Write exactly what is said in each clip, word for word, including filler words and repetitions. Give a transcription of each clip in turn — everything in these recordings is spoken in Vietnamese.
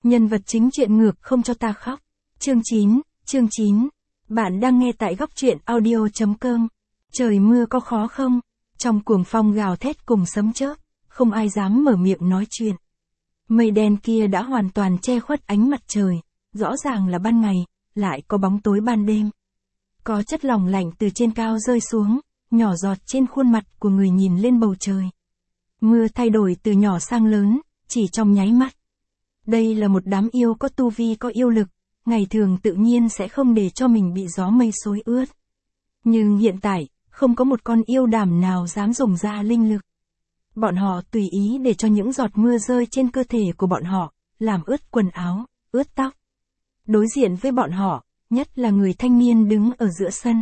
Nhân vật chính chuyện ngược không cho ta khóc. Chương chín, chương chín. Bạn đang nghe tại góc truyện audio chấm com. Trời mưa có khó không? Trong cuồng phong gào thét cùng sấm chớp, không ai dám mở miệng nói chuyện. Mây đen kia đã hoàn toàn che khuất ánh mặt trời, rõ ràng là ban ngày, lại có bóng tối ban đêm. Có chất lỏng lạnh từ trên cao rơi xuống, nhỏ giọt trên khuôn mặt của người nhìn lên bầu trời. Mưa thay đổi từ nhỏ sang lớn, chỉ trong nháy mắt. Đây là một đám yêu có tu vi có yêu lực, ngày thường tự nhiên sẽ không để cho mình bị gió mây xối ướt. Nhưng hiện tại, không có một con yêu đảm nào dám dùng ra linh lực. Bọn họ tùy ý để cho những giọt mưa rơi trên cơ thể của bọn họ, làm ướt quần áo, ướt tóc. Đối diện với bọn họ, nhất là người thanh niên đứng ở giữa sân.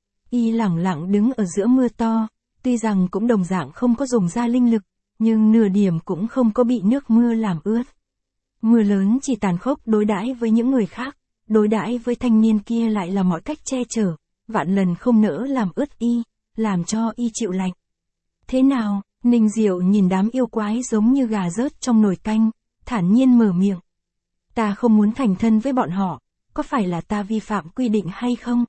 Y lẳng lặng đứng ở giữa mưa to, tuy rằng cũng đồng dạng không có dùng ra linh lực, nhưng nửa điểm cũng không có bị nước mưa làm ướt. Mưa lớn chỉ tàn khốc đối đãi với những người khác, đối đãi với thanh niên kia lại là mọi cách che chở, vạn lần không nỡ làm ướt y, làm cho y chịu lạnh. Thế nào? Ninh Diệu nhìn đám yêu quái giống như gà rớt trong nồi canh, thản nhiên mở miệng. Ta không muốn thành thân với bọn họ, có phải là ta vi phạm quy định hay không?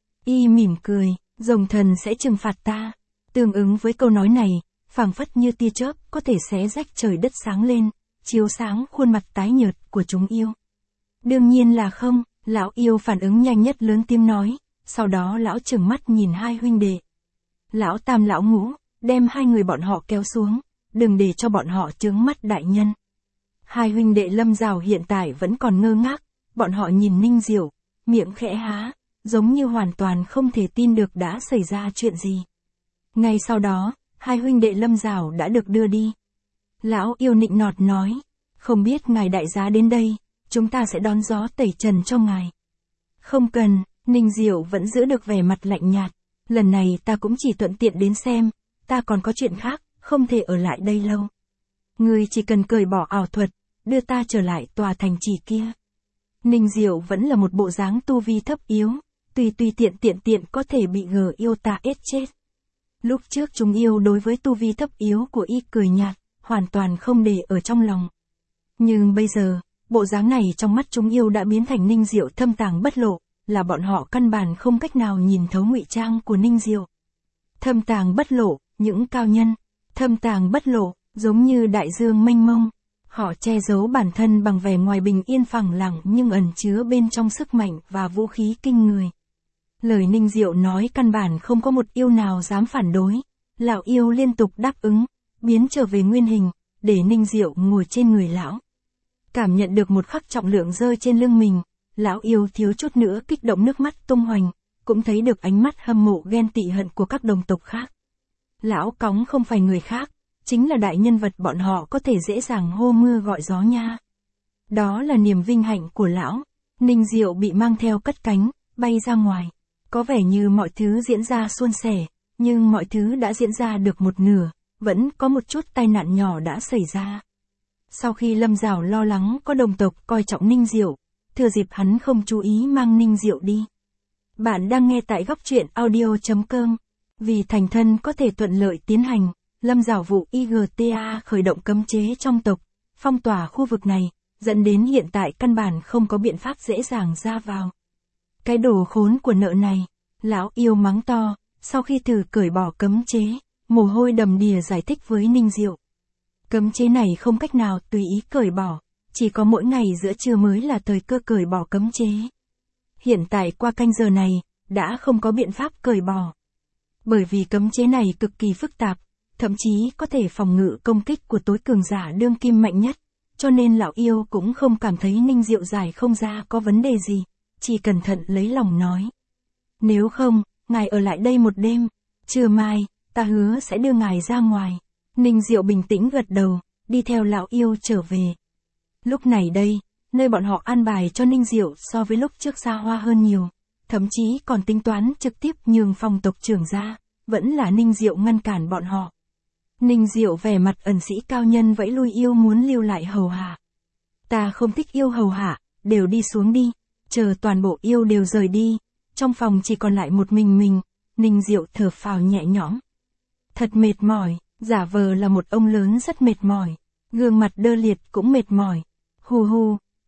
Y mỉm cười, rồng thần sẽ trừng phạt ta. Tương ứng với câu nói này, phảng phất như tia chớp có thể xé rách trời đất sáng lên, chiếu sáng khuôn mặt tái nhợt của chúng yêu. Đương nhiên là không, lão yêu phản ứng nhanh nhất lớn tiếng nói, sau đó lão trừng mắt nhìn hai huynh đệ. Lão tam lão ngũ, đem hai người bọn họ kéo xuống, đừng để cho bọn họ chướng mắt đại nhân. Hai huynh đệ Lâm Giảo hiện tại vẫn còn ngơ ngác, bọn họ nhìn Ninh Diệu, miệng khẽ há, giống như hoàn toàn không thể tin được đã xảy ra chuyện gì. Ngay sau đó, hai huynh đệ Lâm Giảo đã được đưa đi. Lão yêu nịnh nọt nói, không biết ngài đại giá đến đây, chúng ta sẽ đón gió tẩy trần cho ngài. Không cần, Ninh Diệu vẫn giữ được vẻ mặt lạnh nhạt, lần này ta cũng chỉ thuận tiện đến xem, ta còn có chuyện khác, không thể ở lại đây lâu. Ngươi chỉ cần cởi bỏ ảo thuật, đưa ta trở lại tòa thành trì kia. Ninh Diệu vẫn là một bộ dáng tu vi thấp yếu, tùy tùy tiện tiện tiện có thể bị gờ yêu ta ết chết. Lúc trước chúng yêu đối với tu vi thấp yếu của y cười nhạt, hoàn toàn không để ở trong lòng. Nhưng bây giờ, bộ dáng này trong mắt chúng yêu đã biến thành Ninh Diệu thâm tàng bất lộ, là bọn họ căn bản không cách nào nhìn thấu ngụy trang của Ninh Diệu. Thâm tàng bất lộ, những cao nhân, thâm tàng bất lộ, giống như đại dương mênh mông. Họ che giấu bản thân bằng vẻ ngoài bình yên phẳng lặng nhưng ẩn chứa bên trong sức mạnh và vũ khí kinh người. Lời Ninh Diệu nói căn bản không có một yêu nào dám phản đối. Lão yêu liên tục đáp ứng, biến trở về nguyên hình, để Ninh Diệu ngồi trên người lão. Cảm nhận được một khắc trọng lượng rơi trên lưng mình, lão yêu thiếu chút nữa kích động nước mắt tung hoành, cũng thấy được ánh mắt hâm mộ ghen tị hận của các đồng tộc khác. Lão cóng không phải người khác, chính là đại nhân vật bọn họ có thể dễ dàng hô mưa gọi gió nha. Đó là niềm vinh hạnh của lão. Ninh Diệu bị mang theo cất cánh, bay ra ngoài. Có vẻ như mọi thứ diễn ra suôn sẻ, nhưng mọi thứ đã diễn ra được một nửa, vẫn có một chút tai nạn nhỏ đã xảy ra. Sau khi Lâm Giảo lo lắng có đồng tộc coi trọng Ninh Diệu, thừa dịp hắn không chú ý mang Ninh Diệu đi. Bạn đang nghe tại góc truyện audio chấm com. Vì thành thân có thể thuận lợi tiến hành, Lâm Giảo vụ i giê tê a khởi động cấm chế trong tộc, phong tỏa khu vực này, dẫn đến hiện tại căn bản không có biện pháp dễ dàng ra vào. Cái đồ khốn của nợ này, lão yêu mắng to, sau khi thử cởi bỏ cấm chế, mồ hôi đầm đìa giải thích với Ninh Diệu. Cấm chế này không cách nào tùy ý cởi bỏ, chỉ có mỗi ngày giữa trưa mới là thời cơ cởi bỏ cấm chế. Hiện tại qua canh giờ này, đã không có biện pháp cởi bỏ. Bởi vì cấm chế này cực kỳ phức tạp, thậm chí có thể phòng ngự công kích của tối cường giả đương kim mạnh nhất, cho nên lão yêu cũng không cảm thấy Ninh Diệu giải không ra có vấn đề gì, chỉ cẩn thận lấy lòng nói. Nếu không, ngài ở lại đây một đêm, trưa mai, ta hứa sẽ đưa ngài ra ngoài. Ninh Diệu bình tĩnh gật đầu, đi theo lão yêu trở về. Lúc này đây, nơi bọn họ an bài cho Ninh Diệu so với lúc trước xa hoa hơn nhiều, thậm chí còn tính toán trực tiếp nhường phong tộc trưởng ra, vẫn là Ninh Diệu ngăn cản bọn họ. Ninh Diệu vẻ mặt ẩn sĩ cao nhân vẫy lui yêu muốn lưu lại hầu hạ. Ta không thích yêu hầu hạ, đều đi xuống đi, chờ toàn bộ yêu đều rời đi, trong phòng chỉ còn lại một mình mình, Ninh Diệu thở phào nhẹ nhõm. Thật mệt mỏi, giả vờ là một ông lớn rất mệt mỏi, gương mặt đơ liệt cũng mệt mỏi. Hù hù,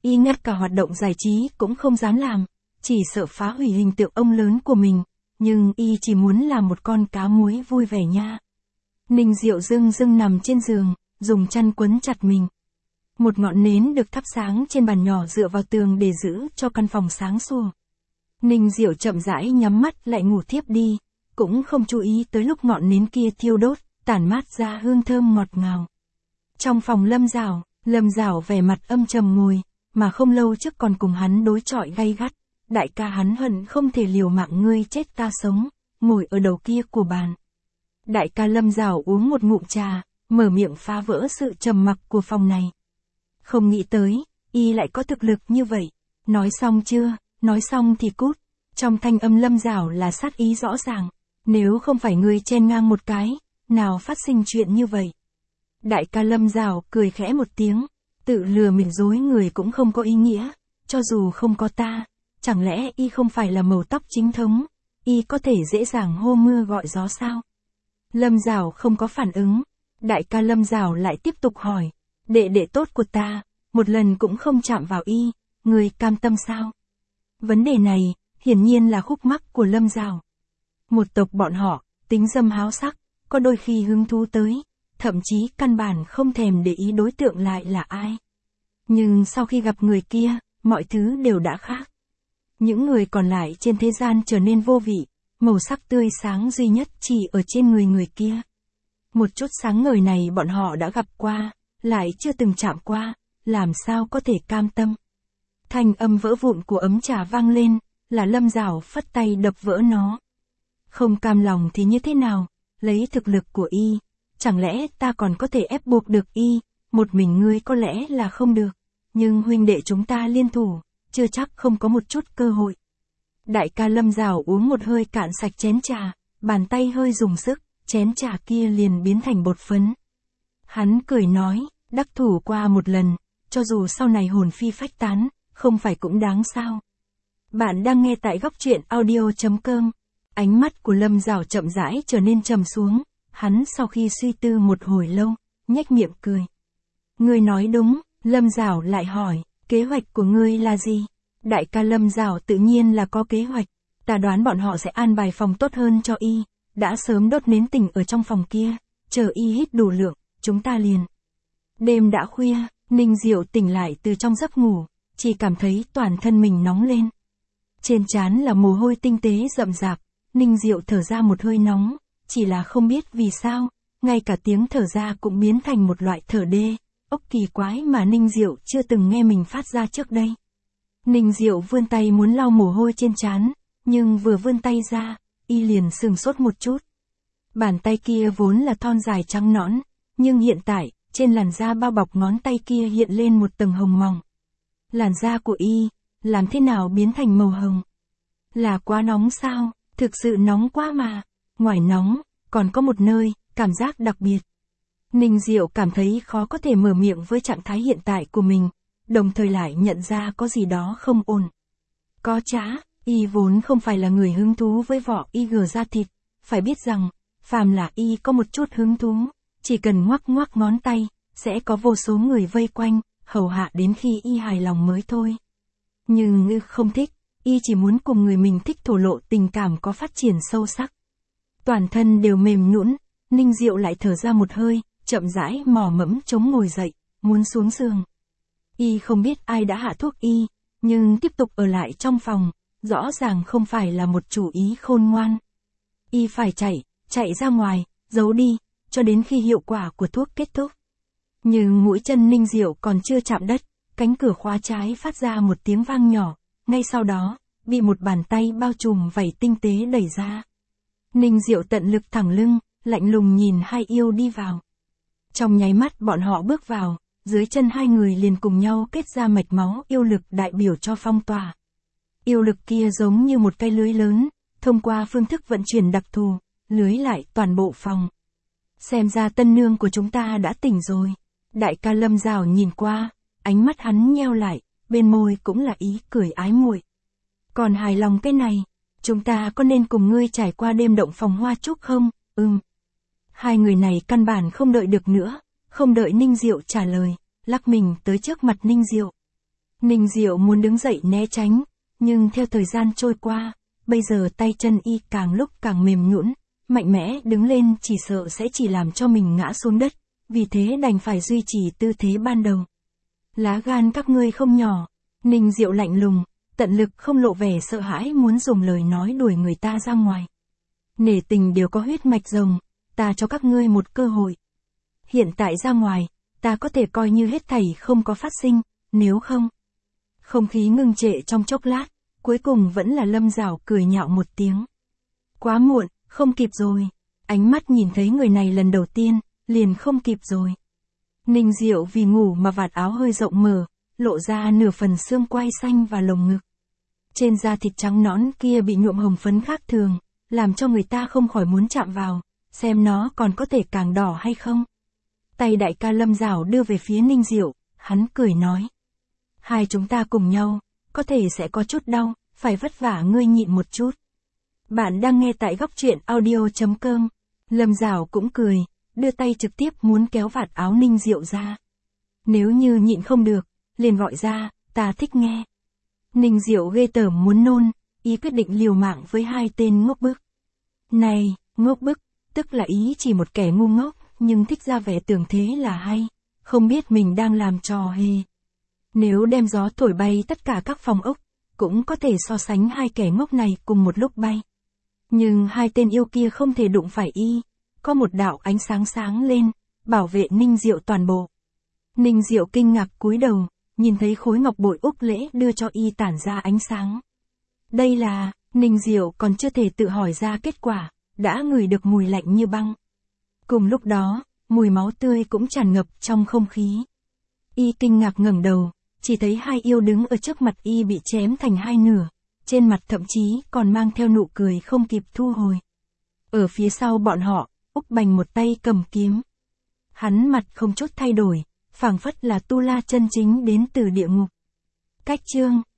y ngay cả hoạt động giải trí cũng không dám làm, chỉ sợ phá hủy hình tượng ông lớn của mình, nhưng y chỉ muốn làm một con cá muối vui vẻ nha. Ninh Diệu dưng dưng nằm trên giường, dùng chăn quấn chặt mình. Một ngọn nến được thắp sáng trên bàn nhỏ dựa vào tường để giữ cho căn phòng sáng sủa. Ninh Diệu chậm rãi nhắm mắt lại ngủ thiếp đi, cũng không chú ý tới lúc ngọn nến kia thiêu đốt, tản mát ra hương thơm ngọt ngào. Trong phòng Lâm Dảo, Lâm Dảo vẻ mặt âm trầm ngồi, mà không lâu trước còn cùng hắn đối chọi gay gắt. Đại ca hắn hận không thể liều mạng ngươi chết ta sống, ngồi ở đầu kia của bàn. Đại ca Lâm Dảo uống một ngụm trà, mở miệng phá vỡ sự trầm mặc của phòng này. Không nghĩ tới, y lại có thực lực như vậy. Nói xong chưa, nói xong thì cút. Trong thanh âm Lâm Dảo là sát ý rõ ràng. Nếu không phải ngươi chen ngang một cái, nào phát sinh chuyện như vậy. Đại ca Lâm Dảo cười khẽ một tiếng, tự lừa mình dối người cũng không có ý nghĩa, cho dù không có ta, chẳng lẽ y không phải là màu tóc chính thống, y có thể dễ dàng hô mưa gọi gió sao? Lâm Dảo không có phản ứng, đại ca Lâm Dảo lại tiếp tục hỏi, đệ đệ tốt của ta, một lần cũng không chạm vào y, người cam tâm sao? Vấn đề này, hiển nhiên là khúc mắc của Lâm Dảo. Một tộc bọn họ, tính dâm háo sắc, có đôi khi hứng thú tới, thậm chí căn bản không thèm để ý đối tượng lại là ai. Nhưng sau khi gặp người kia, mọi thứ đều đã khác. Những người còn lại trên thế gian trở nên vô vị, màu sắc tươi sáng duy nhất chỉ ở trên người người kia. Một chút sáng ngời này bọn họ đã gặp qua, lại chưa từng chạm qua, làm sao có thể cam tâm. Thanh âm vỡ vụn của ấm trà vang lên, là Lâm Dảo phất tay đập vỡ nó. Không cam lòng thì như thế nào, lấy thực lực của y, chẳng lẽ ta còn có thể ép buộc được y, một mình ngươi có lẽ là không được, nhưng huynh đệ chúng ta liên thủ, chưa chắc không có một chút cơ hội. Đại ca Lâm Dảo uống một hơi cạn sạch chén trà, bàn tay hơi dùng sức, chén trà kia liền biến thành bột phấn. Hắn cười nói, đắc thủ qua một lần, cho dù sau này hồn phi phách tán, không phải cũng đáng sao. Bạn đang nghe tại góc truyện audio chấm com. Ánh mắt của Lâm Dảo chậm rãi trở nên trầm xuống, hắn sau khi suy tư một hồi lâu, nhếch miệng cười. Ngươi nói đúng, Lâm Dảo lại hỏi, kế hoạch của ngươi là gì? Đại ca Lâm Dảo tự nhiên là có kế hoạch, ta đoán bọn họ sẽ an bài phòng tốt hơn cho y, đã sớm đốt nến tình ở trong phòng kia, chờ y hít đủ lượng, chúng ta liền. Đêm đã khuya, Ninh Diệu tỉnh lại từ trong giấc ngủ, chỉ cảm thấy toàn thân mình nóng lên. Trên trán là mồ hôi tinh tế rậm rạp, Ninh Diệu thở ra một hơi nóng, chỉ là không biết vì sao, ngay cả tiếng thở ra cũng biến thành một loại thở đê, ốc kỳ quái mà Ninh Diệu chưa từng nghe mình phát ra trước đây. Ninh Diệu vươn tay muốn lau mồ hôi trên trán, nhưng vừa vươn tay ra, y liền sừng sốt một chút. Bàn tay kia vốn là thon dài trắng nõn, nhưng hiện tại, trên làn da bao bọc ngón tay kia hiện lên một tầng hồng mỏng. Làn da của y, làm thế nào biến thành màu hồng? Là quá nóng sao? Thực sự nóng quá mà. Ngoài nóng, còn có một nơi, cảm giác đặc biệt. Ninh Diệu cảm thấy khó có thể mở miệng với trạng thái hiện tại của mình, đồng thời lại nhận ra có gì đó không ổn. Có trá, y vốn không phải là người hứng thú với vỏ y gờ da thịt, phải biết rằng, phàm là y có một chút hứng thú, chỉ cần ngoắc ngoắc ngón tay, sẽ có vô số người vây quanh, hầu hạ đến khi y hài lòng mới thôi. Nhưng ngư không thích, y chỉ muốn cùng người mình thích thổ lộ tình cảm có phát triển sâu sắc. Toàn thân đều mềm nhũn, Ninh Diệu lại thở ra một hơi, chậm rãi mò mẫm chống ngồi dậy, muốn xuống giường. Y không biết ai đã hạ thuốc y, nhưng tiếp tục ở lại trong phòng, rõ ràng không phải là một chủ ý khôn ngoan. Y phải chạy, chạy ra ngoài, giấu đi, cho đến khi hiệu quả của thuốc kết thúc. Nhưng mũi chân Ninh Diệu còn chưa chạm đất, cánh cửa khóa trái phát ra một tiếng vang nhỏ, ngay sau đó, bị một bàn tay bao trùm vảy tinh tế đẩy ra. Ninh Diệu tận lực thẳng lưng, lạnh lùng nhìn hai yêu đi vào. Trong nháy mắt bọn họ bước vào, dưới chân hai người liền cùng nhau kết ra mạch máu yêu lực đại biểu cho phong tỏa. Yêu lực kia giống như một cây lưới lớn, thông qua phương thức vận chuyển đặc thù, lưới lại toàn bộ phòng. Xem ra tân nương của chúng ta đã tỉnh rồi. Đại ca Lâm Dảo nhìn qua, ánh mắt hắn nheo lại, bên môi cũng là ý cười ái muội. Còn hài lòng cái này, chúng ta có nên cùng ngươi trải qua đêm động phòng hoa trúc không? Ừm. Hai người này căn bản không đợi được nữa, không đợi Ninh Diệu trả lời, lắc mình tới trước mặt Ninh Diệu. Ninh Diệu muốn đứng dậy né tránh, nhưng theo thời gian trôi qua, bây giờ tay chân y càng lúc càng mềm nhũn, mạnh mẽ đứng lên chỉ sợ sẽ chỉ làm cho mình ngã xuống đất, vì thế đành phải duy trì tư thế ban đầu. Lá gan các ngươi không nhỏ, Ninh Diệu lạnh lùng, tận lực không lộ vẻ sợ hãi muốn dùng lời nói đuổi người ta ra ngoài. Nể tình đều có huyết mạch rồng, ta cho các ngươi một cơ hội. Hiện tại ra ngoài, ta có thể coi như hết thảy không có phát sinh, nếu không. Không khí ngưng trệ trong chốc lát, cuối cùng vẫn là Lâm Dảo cười nhạo một tiếng. Quá muộn, không kịp rồi. Ánh mắt nhìn thấy người này lần đầu tiên, liền không kịp rồi. Ninh Diệu vì ngủ mà vạt áo hơi rộng mở, lộ ra nửa phần xương quai xanh và lồng ngực. Trên da thịt trắng nõn kia bị nhuộm hồng phấn khác thường, làm cho người ta không khỏi muốn chạm vào, xem nó còn có thể càng đỏ hay không. Tay đại ca Lâm Dảo đưa về phía Ninh Diệu, hắn cười nói. Hai chúng ta cùng nhau, có thể sẽ có chút đau, phải vất vả ngươi nhịn một chút. Bạn đang nghe tại góc truyện audio chấm com. Lâm Dảo cũng cười, đưa tay trực tiếp muốn kéo vạt áo Ninh Diệu ra. Nếu như nhịn không được, liền gọi ra, ta thích nghe. Ninh Diệu ghê tởm muốn nôn, ý quyết định liều mạng với hai tên ngốc bức. Này, ngốc bức, tức là ý chỉ một kẻ ngu ngốc, nhưng thích ra vẻ tưởng thế là hay, không biết mình đang làm trò hề. Nếu đem gió thổi bay tất cả các phòng ốc, cũng có thể so sánh hai kẻ ngốc này cùng một lúc bay. Nhưng hai tên yêu kia không thể đụng phải y, có một đạo ánh sáng sáng lên, bảo vệ Ninh Diệu toàn bộ. Ninh Diệu kinh ngạc cúi đầu, nhìn thấy khối ngọc bội Úc Lễ đưa cho y tản ra ánh sáng. Đây là, Ninh Diệu còn chưa thể tự hỏi ra kết quả, đã ngửi được mùi lạnh như băng. Cùng lúc đó, mùi máu tươi cũng tràn ngập trong không khí. Y kinh ngạc ngẩng đầu, chỉ thấy hai yêu đứng ở trước mặt y bị chém thành hai nửa, trên mặt thậm chí còn mang theo nụ cười không kịp thu hồi. Ở phía sau bọn họ, Úc Bành một tay cầm kiếm. Hắn mặt không chút thay đổi, phảng phất là tu la chân chính đến từ địa ngục. Cách chương